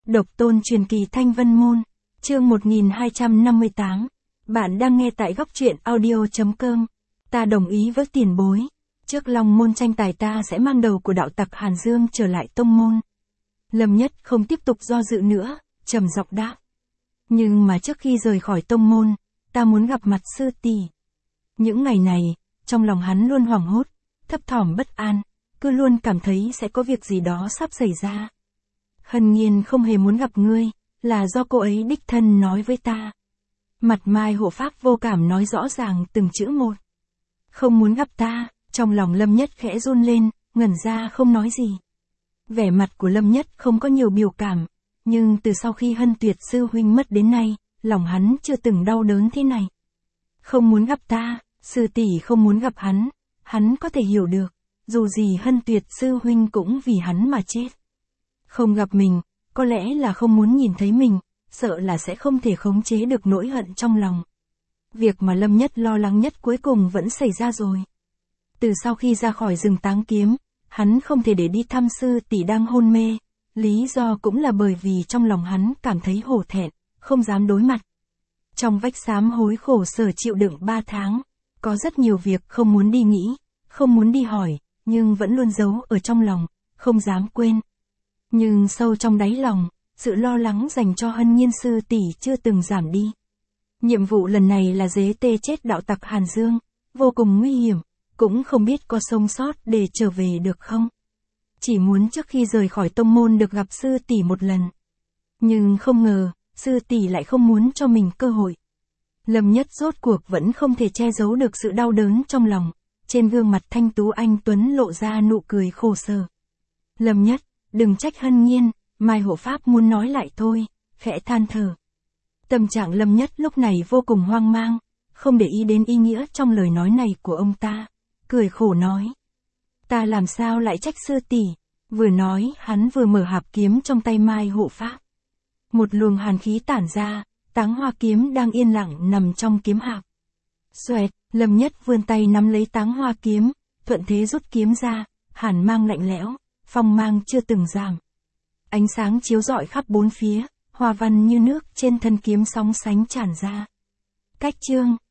Độc tôn truyền kỳ Thanh Vân Môn, chương 1258. Bạn đang nghe tại góc truyện audio.com. Ta đồng ý với tiền bối. Trước Long Môn tranh tài ta sẽ mang đầu của đạo tặc Hàn Dương trở lại tông môn. Lâm Nhất không tiếp tục do dự nữa, trầm giọng đáp. Nhưng mà trước khi rời khỏi tông môn, ta muốn gặp mặt sư tỷ. Những ngày này, trong lòng hắn luôn hoảng hốt, thấp thỏm bất an, cứ luôn cảm thấy sẽ có việc gì đó sắp xảy ra. Hân Nhiên không hề muốn gặp ngươi, là do cô ấy đích thân nói với ta. Mặt Mai hộ pháp vô cảm nói rõ ràng từng chữ một. Không muốn gặp ta, trong lòng Lâm Nhất khẽ run lên, ngẩn ra không nói gì. Vẻ mặt của Lâm Nhất không có nhiều biểu cảm, nhưng từ sau khi Hân Tuyệt sư huynh mất đến nay, lòng hắn chưa từng đau đớn thế này. Không muốn gặp ta, sư tỷ không muốn gặp hắn có thể hiểu được, dù gì Hân Tuyệt sư huynh cũng vì hắn mà chết. Không gặp mình, có lẽ là không muốn nhìn thấy mình, sợ là sẽ không thể khống chế được nỗi hận trong lòng. Việc mà Lâm Nhất lo lắng nhất cuối cùng vẫn xảy ra rồi. Từ sau khi ra khỏi rừng Táng Kiếm, hắn không thể để đi thăm sư tỷ đang hôn mê, lý do cũng là bởi vì trong lòng hắn cảm thấy hổ thẹn, không dám đối mặt. Trong vách sám hối khổ sở chịu đựng 3 tháng, có rất nhiều việc không muốn đi nghĩ, không muốn đi hỏi, nhưng vẫn luôn giấu ở trong lòng, không dám quên. Nhưng sâu trong đáy lòng, sự lo lắng dành cho Hân Nhiên sư tỷ chưa từng giảm đi. Nhiệm vụ lần này là giết chết đạo tặc Hàn Dương, vô cùng nguy hiểm, cũng không biết có sống sót để trở về được không. Chỉ muốn trước khi rời khỏi tông môn được gặp sư tỷ một lần. Nhưng không ngờ, sư tỷ lại không muốn cho mình cơ hội. Lâm Nhất rốt cuộc vẫn không thể che giấu được sự đau đớn trong lòng, trên gương mặt thanh tú anh tuấn lộ ra nụ cười khổ sở. Lâm Nhất, đừng trách Hân Nhiên, Mai hộ pháp muốn nói lại thôi, khẽ than thở. Tâm trạng Lâm Nhất lúc này vô cùng hoang mang, không để ý đến ý nghĩa trong lời nói này của ông ta, cười khổ nói. Ta làm sao lại trách sư tỷ? Vừa nói hắn vừa mở hạp kiếm trong tay Mai hộ pháp. Một luồng hàn khí tản ra, Táng Hoa kiếm đang yên lặng nằm trong kiếm hạp. Xoẹt, Lâm Nhất vươn tay nắm lấy Táng Hoa kiếm, thuận thế rút kiếm ra, hàn mang lạnh lẽo, phong mang chưa từng giảm. Ánh sáng chiếu rọi khắp bốn phía, hoa văn như nước trên thân kiếm sóng sánh tràn ra. Cách chương